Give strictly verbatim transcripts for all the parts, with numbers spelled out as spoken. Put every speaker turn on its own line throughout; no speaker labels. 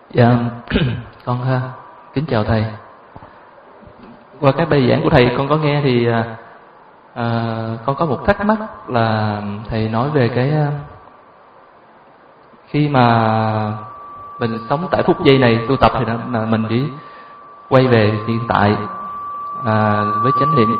Dạ, con ha, kính chào thầy. Qua cái bài giảng của thầy con có nghe thì à, con có một thắc mắc là thầy nói về cái khi mà mình sống tại phút giây này tu tập thì là mình chỉ quay về hiện tại à, với chánh niệm.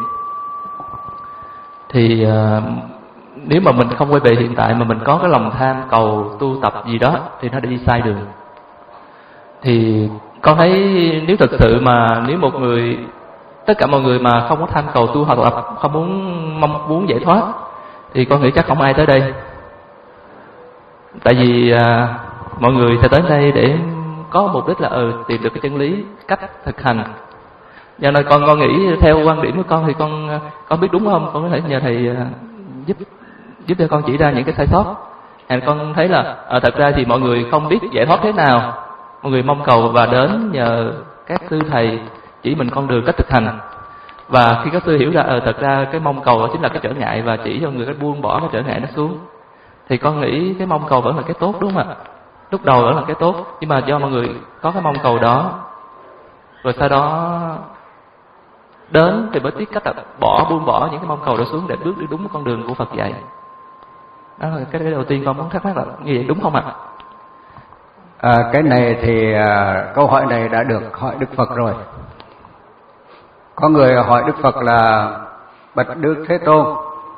Thì à, nếu mà mình không quay về hiện tại mà mình có cái lòng tham cầu tu tập gì đó thì nó đi sai đường. Thì con thấy nếu thực sự mà nếu một người, tất cả mọi người mà không có tham cầu tu học tập, không muốn mong muốn giải thoát, thì con nghĩ chắc không ai tới đây. Tại vì à, mọi người sẽ tới đây để có mục đích là ừ, tìm được cái chân lý, cách thực hành. Cho nên con con nghĩ theo quan điểm của con thì con con biết đúng không? Con có thể nhờ thầy à, giúp giúp cho con chỉ ra những cái sai sót. Hay con thấy là à, thật ra thì mọi người không biết giải thoát thế nào, mọi người mong cầu và đến nhờ các sư thầy chỉ mình con đường cách thực hành. Và khi các sư hiểu ra ờ thật ra cái mong cầu đó chính là cái trở ngại và chỉ cho người cái buông bỏ cái trở ngại nó xuống, thì con nghĩ cái mong cầu vẫn là cái tốt, đúng không ạ? Lúc đầu vẫn là cái tốt, nhưng mà do mọi người có cái mong cầu đó, rồi sau đó đến thì mới biết cách là bỏ buông bỏ những cái mong cầu đó xuống để bước đi đúng con đường của Phật dạy. Đó là cái đầu tiên con muốn thắc mắc là như vậy đúng không ạ?
À, cái này thì à, câu hỏi này đã được hỏi Đức Phật rồi. Có người hỏi Đức Phật là bạch Đức Thế Tôn,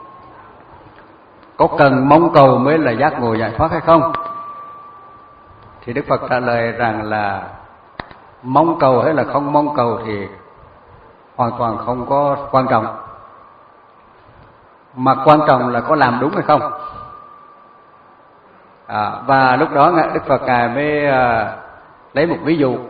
có cần mong cầu mới là giác ngộ giải thoát hay không? Thì Đức Phật trả lời rằng là mong cầu hay là không mong cầu thì hoàn toàn không có quan trọng, mà quan trọng là có làm đúng hay không. À, và lúc đó Đức Phật Ngài mới à, lấy một ví dụ.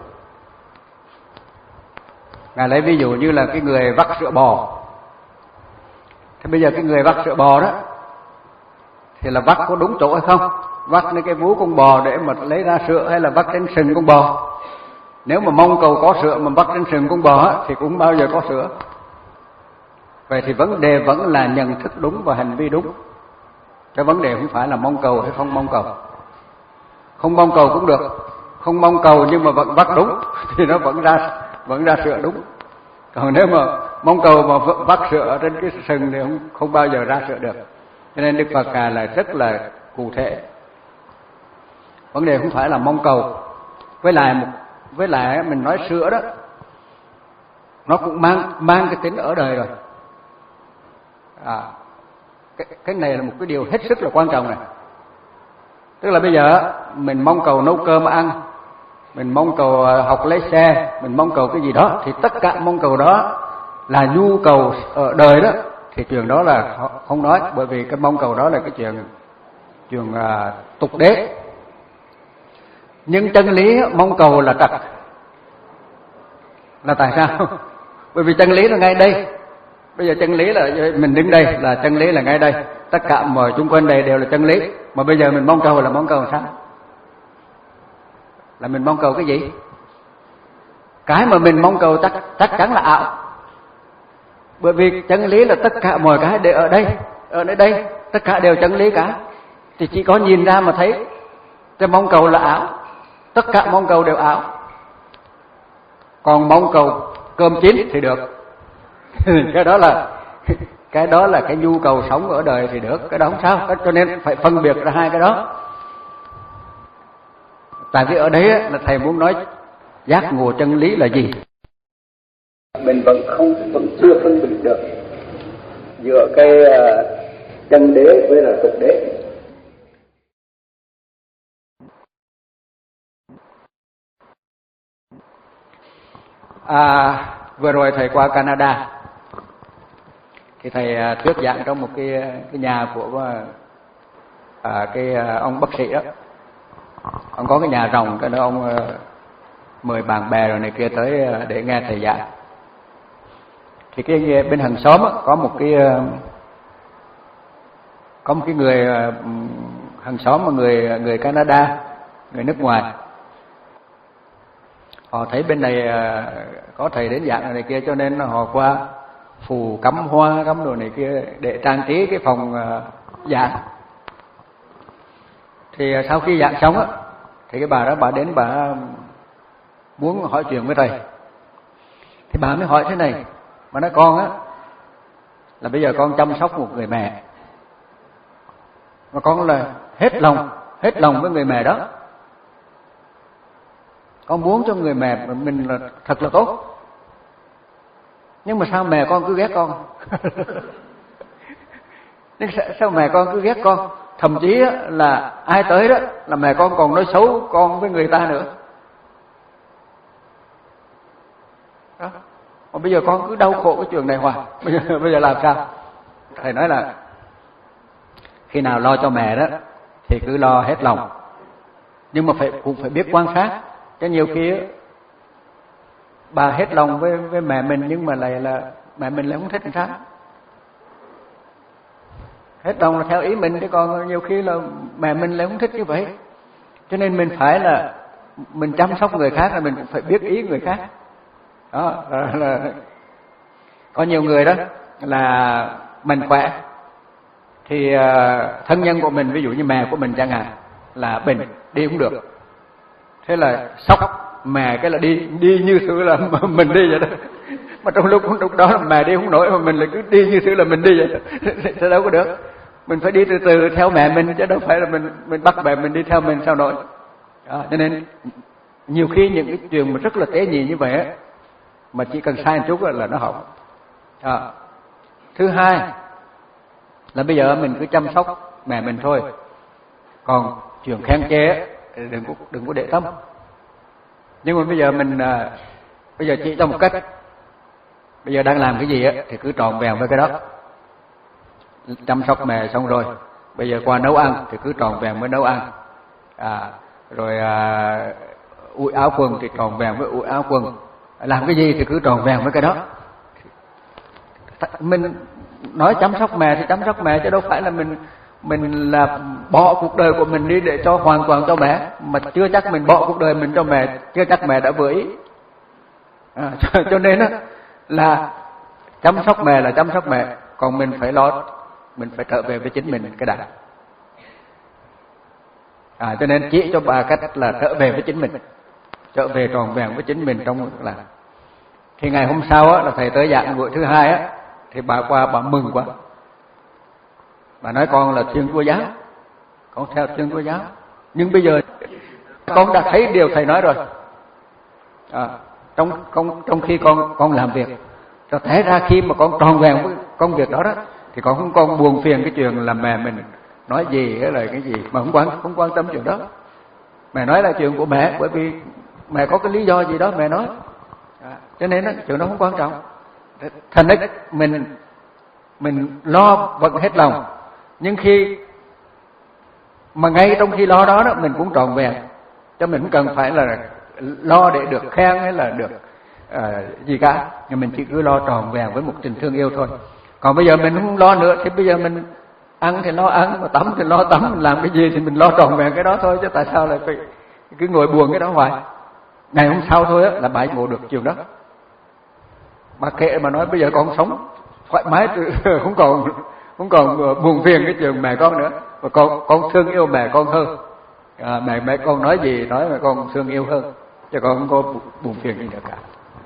Ngài lấy ví dụ như là cái người vắt sữa bò. Thế bây giờ cái người vắt sữa bò đó thì là vắt có đúng chỗ hay không? Vắt lên cái vú con bò để mà lấy ra sữa, hay là vắt trên sừng con bò? Nếu mà mong cầu có sữa mà vắt trên sừng con bò thì cũng bao giờ có sữa. Vậy thì vấn đề vẫn là nhận thức đúng và hành vi đúng. Cái vấn đề không phải là mong cầu hay không mong cầu. Không mong cầu cũng được, không mong cầu nhưng mà vẫn vắt đúng thì nó vẫn ra vẫn ra sữa đúng. Còn nếu mà mong cầu mà vắt sữa ở trên cái sừng thì không, không bao giờ ra sữa được. Cho nên Đức Phật Ngài là rất là cụ thể. Vấn đề không phải là mong cầu. Với lại một với lại mình nói sữa đó, nó cũng mang mang cái tính ở đời rồi. À, cái, cái này là một cái điều hết sức là quan trọng này. Tức là bây giờ mình mong cầu nấu cơm ăn, mình mong cầu học lấy xe, mình mong cầu cái gì đó, thì tất cả mong cầu đó là nhu cầu ở đời đó, thì chuyện đó là không nói, bởi vì cái mong cầu đó là cái chuyện chuyện uh, tục đế. Nhưng chân lý mong cầu là trật. Là tại sao? Bởi vì chân lý là ngay đây. Bây giờ chân lý là mình đứng đây, là chân lý là ngay đây. Tất cả mọi chung quanh đây đều là chân lý. Mà bây giờ mình mong cầu là mong cầu làm sao? Là mình mong cầu cái gì? Cái mà mình mong cầu chắc, chắc chắn là ảo. Bởi vì chân lý là tất cả mọi cái đều ở đây. Ở nơi đây, tất cả đều chân lý cả. Thì chỉ có nhìn ra mà thấy cái mong cầu là ảo. Tất cả mong cầu đều ảo. Còn mong cầu cơm chín thì được. Cái đó là cái đó là cái nhu cầu sống ở đời thì được, cái đó không sao. Cho nên phải phân biệt ra hai cái đó. Tại vì ở đấy là thầy muốn nói giác ngộ chân lý là gì. Mình vẫn không vẫn chưa phân biệt được giữa cái chân đế với là tục đế. À, vừa rồi thầy qua Canada thì thầy thuyết giảng trong một cái cái nhà của à, cái ông bác sĩ đó. Ông có cái nhà rồng, cái đó ông mời bạn bè rồi này kia tới để nghe thầy giảng. Thì cái bên hàng xóm đó, có một cái có một cái người hàng xóm mà người người Canada, người nước ngoài. Họ thấy bên này có thầy đến giảng này kia, cho nên họ qua phù cắm hoa cắm đồ này kia để trang trí cái phòng giảng. Thì sau khi giảng xong á, thì cái bà đó bà đến bà muốn hỏi chuyện với thầy. Thì bà mới hỏi thế này, mà nói con á, là bây giờ con chăm sóc một người mẹ, mà con là hết lòng, hết lòng với người mẹ đó. Con muốn cho người mẹ mình là thật là tốt, nhưng mà sao mẹ con cứ ghét con? Nhưng sao mẹ con cứ ghét con? Thậm chí là ai tới đó là mẹ con còn nói xấu con với người ta nữa. Đó. Mà bây giờ con cứ đau khổ cái chuyện này hoài, bây giờ, bây giờ làm sao? Thầy nói là khi nào lo cho mẹ đó thì cứ lo hết lòng, nhưng mà phải cũng phải biết quan sát. Chứ nhiều khi bà hết lòng với với mẹ mình, nhưng mà lại là mẹ mình lại không thích làm sao? Hết lòng là theo ý mình, chứ còn nhiều khi là mẹ mình lại không thích như vậy. Cho nên mình phải là mình chăm sóc người khác là mình cũng phải biết ý người khác. Đó là có nhiều người đó là mình khỏe thì thân nhân của mình, ví dụ như mẹ của mình chẳng hạn, là bệnh đi cũng được, thế là sốc mẹ cái là đi đi như thứ là mình đi vậy đó. Mà trong lúc lúc đó mẹ đi không nổi mà mình lại cứ đi như thứ là mình đi vậy đó. Thế đâu có được. Mình phải đi từ từ theo mẹ mình, chứ đâu phải là mình mình bắt mẹ mình đi theo mình sao nổi. Đó, cho nên nhiều khi những cái chuyện mà rất là tế nhị như vậy á, mà chỉ cần sai một chút là nó hỏng. À. Thứ hai là bây giờ mình cứ chăm sóc mẹ mình thôi, còn chuyện khen chê đừng có đừng có để tâm. Nhưng mà bây giờ mình à, bây giờ chỉ cho một cách, bây giờ đang làm cái gì á thì cứ tròn vẹn với cái đó. Chăm sóc mẹ xong rồi, bây giờ qua nấu ăn thì cứ tròn vẹn với nấu ăn. À, rồi à, ủi áo quần thì tròn vẹn với ủi áo quần. Làm cái gì thì cứ tròn vẹn với cái đó. Mình nói chăm sóc mẹ thì chăm sóc mẹ, chứ đâu phải là mình mình là bỏ cuộc đời của mình đi để cho hoàn toàn cho mẹ, mà chưa chắc mình bỏ cuộc đời mình cho mẹ, chưa chắc mẹ đã vừa ý. À, cho, cho nên đó, là chăm sóc mẹ là chăm sóc mẹ, còn mình phải lo, mình phải trở về với chính mình cái đã. À, cho nên chỉ cho bà cách là trở về với chính mình, trở về tròn vẹn với chính mình trong là. Thì ngày hôm sau á, là thầy tới giảng buổi thứ hai á, thì bà qua bà mừng quá, bà nói con là Thiên Chúa giáo, con theo Thiên Chúa giáo, nhưng bây giờ con đã thấy điều thầy nói rồi. À, trong trong trong khi con con làm việc, cho thấy ra khi mà con tròn vẹn với công việc đó đó, thì con không còn buồn phiền cái chuyện là mẹ mình nói gì cái lời cái gì, mà không quan không quan tâm chuyện đó. Mẹ nói là chuyện của mẹ, bởi vì mẹ có cái lý do gì đó mẹ nói. À, cho nên đó, chuyện đó không quan trọng. Thành ra mình mình lo vẫn hết lòng, nhưng khi mà ngay trong khi lo đó đó mình cũng tròn vẹn, cho mình không cần phải là lo để được khen hay là được uh, gì cả, nhưng mình chỉ cứ lo tròn vẹn với một tình thương yêu thôi. Còn bây giờ mình không lo nữa thì bây giờ mình ăn thì lo ăn, mà tắm thì lo tắm, mình làm cái gì thì mình lo tròn vẹn cái đó thôi, chứ tại sao lại phải cứ ngồi buồn cái đó hoài. Ngày hôm sau thôi á là bà ngộ được chuyện đó. Bà kệ mà nói bây giờ con sống thoải mái, không còn không còn buồn phiền cái chuyện mẹ con nữa, mà con con thương yêu mẹ con hơn. À, mẹ mẹ con nói gì nói mẹ con thương yêu hơn, chứ con không có buồn phiền gì nữa cả.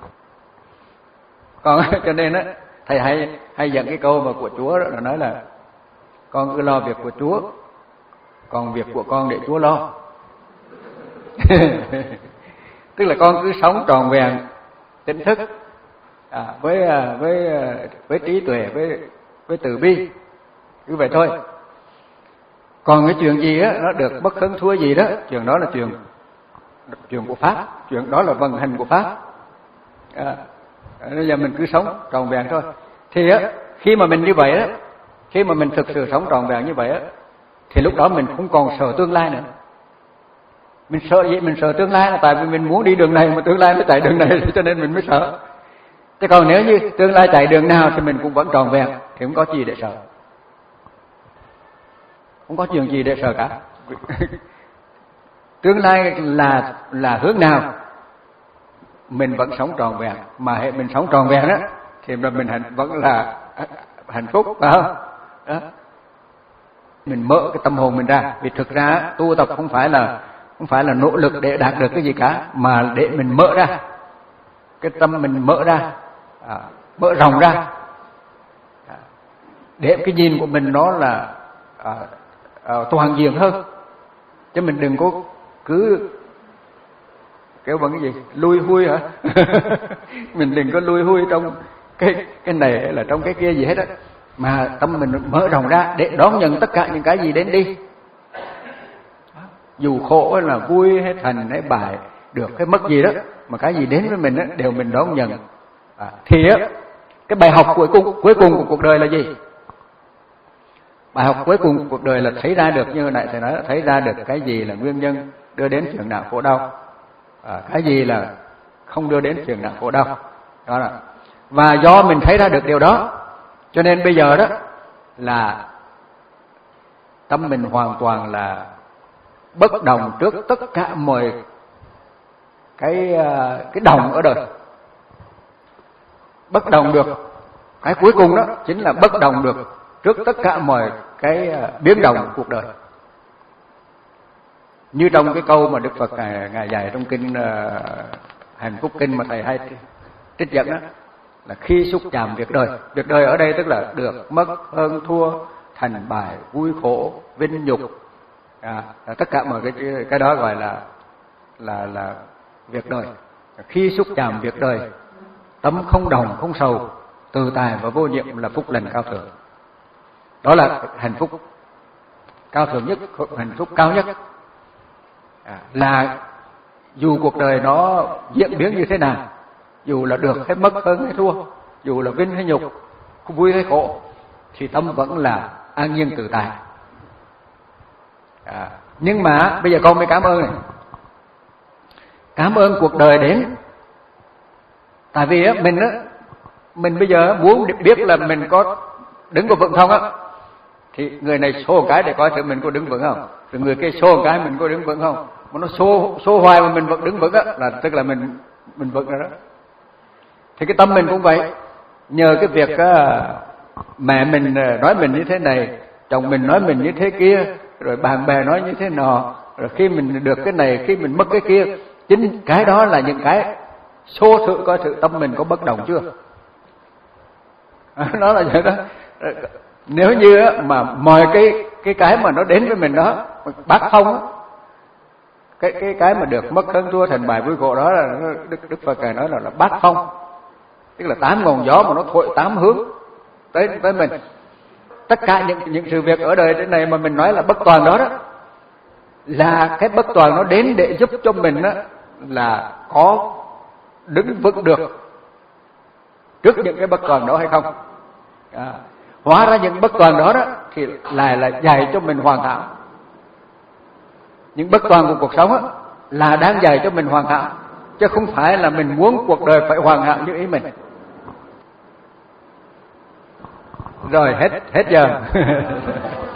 Còn cho nên á, thầy hay hay dẫn cái câu mà của Chúa đó là nói là con cứ lo việc của Chúa, còn việc của con để Chúa lo. Tức là con cứ sống tròn vẹn tỉnh thức, à, với với với trí tuệ, với với từ bi, cứ vậy thôi. Còn cái chuyện gì á nó được bất hứng thua gì đó, chuyện đó là chuyện chuyện của pháp, chuyện đó là vận hành của pháp. À, bây giờ mình cứ sống tròn vẹn thôi. Thì á khi mà mình như vậy á, khi mà mình thực sự sống tròn vẹn như vậy á, thì lúc đó mình không còn sợ tương lai nữa. Mình sợ gì? Mình sợ tương lai là tại vì mình muốn đi đường này mà tương lai nó chạy đường này, cho nên mình mới sợ. Chứ còn nếu như tương lai chạy đường nào thì mình cũng vẫn tròn vẹn, thì không có gì để sợ, không có chuyện gì để sợ cả. Tương lai là là hướng nào mình vẫn sống tròn vẹn, mà hệ mình sống tròn vẹn á thì mình hạnh vẫn là hạnh phúc, phải không? Đó. Mình mở cái tâm hồn mình ra, vì thực ra tu tập không phải là không phải là nỗ lực để đạt được cái gì cả, mà để mình mở ra cái tâm, mình mở ra, à, mở rộng ra, à, để cái nhìn của mình nó là à, à, toàn diện hơn, chứ mình đừng có cứ kêu bằng cái gì lui hui hả mình đừng có lui hui trong cái cái này hay là trong cái kia gì hết á, mà tâm mình mở rộng ra để đón nhận tất cả những cái gì đến đi, dù khổ hay là vui hay thành hay bại, được hay mất gì đó, mà cái gì đến với mình á đều mình đón nhận. À, thì á cái bài học cuối cùng cuối cùng của cuộc đời là gì? Bài học cuối cùng của cuộc đời là thấy ra được, như hồi nãy thầy nói, thấy ra được cái gì là nguyên nhân đưa đến phiền não khổ đau, à, cái gì là không đưa đến phiền não khổ đau. Đó là, và do mình thấy ra được điều đó, cho nên bây giờ đó là tâm mình hoàn toàn là bất động trước tất cả mọi cái cái động ở đời. Bất động được, cái cuối cùng đó chính là bất động được trước tất cả mọi cái biến động của cuộc đời. Như trong cái câu mà Đức Phật ngài, ngài dạy trong kinh uh, Hạnh Phúc Kinh mà thầy hay trích dẫn đó, là khi xúc chạm việc đời. Việc đời ở đây tức là được, mất, hơn, thua, thành bại, vui khổ, vinh nhục, à, tất cả mọi cái cái đó gọi là là là việc đời. Khi xúc chạm việc đời, tâm không đồng không sầu, tự tại và vô nhiệm là phúc lành cao thượng. Đó là hạnh phúc cao thượng nhất, hạnh phúc cao nhất. À, là dù cuộc đời nó diễn biến như thế nào, dù là được hay mất, hơn hay thua, dù là vinh hay nhục, vui hay khổ, thì tâm vẫn là an nhiên tự tại. À, nhưng mà bây giờ con mới cảm ơn này, cảm ơn cuộc đời đến. Tại vì á, mình á, mình bây giờ muốn biết là mình có đứng có vững không á, thì người này xô cái để coi thử mình có đứng vững không, rồi người kia xô cái mình có đứng vững không. Mà nó xô xô hoài mà mình vẫn đứng vững á, là tức là mình mình vững rồi đó. Thì cái tâm mình cũng vậy. Nhờ cái việc á, mẹ mình nói mình như thế này, chồng mình nói mình như thế kia, rồi bạn bè nói như thế nọ, rồi khi mình được cái này, khi mình mất cái kia, chính cái đó là những cái xô thử coi thử tâm mình có bất động chưa. Nó là vậy đó. Nếu như mà mọi cái cái cái mà nó đến với mình đó bác không, cái cái cái mà được mất hơn thua thành bại vui khổ đó là Đức Đức Phật ngài nói là, là bát phong, tức là tám ngọn gió mà nó thổi tám hướng tới tới mình. Tất cả những những sự việc ở đời trên này mà mình nói là bất toàn đó đó, là cái bất toàn nó đến để giúp cho mình đó là có đứng vững được trước những cái bất toàn đó hay không. À, hóa ra những bất toàn đó đó thì lại là dạy cho mình hoàn hảo. Những bất toàn của cuộc sống á, là đang dạy cho mình hoàn hảo, chứ không phải là mình muốn cuộc đời phải hoàn hảo như ý mình. Rồi hết hết giờ.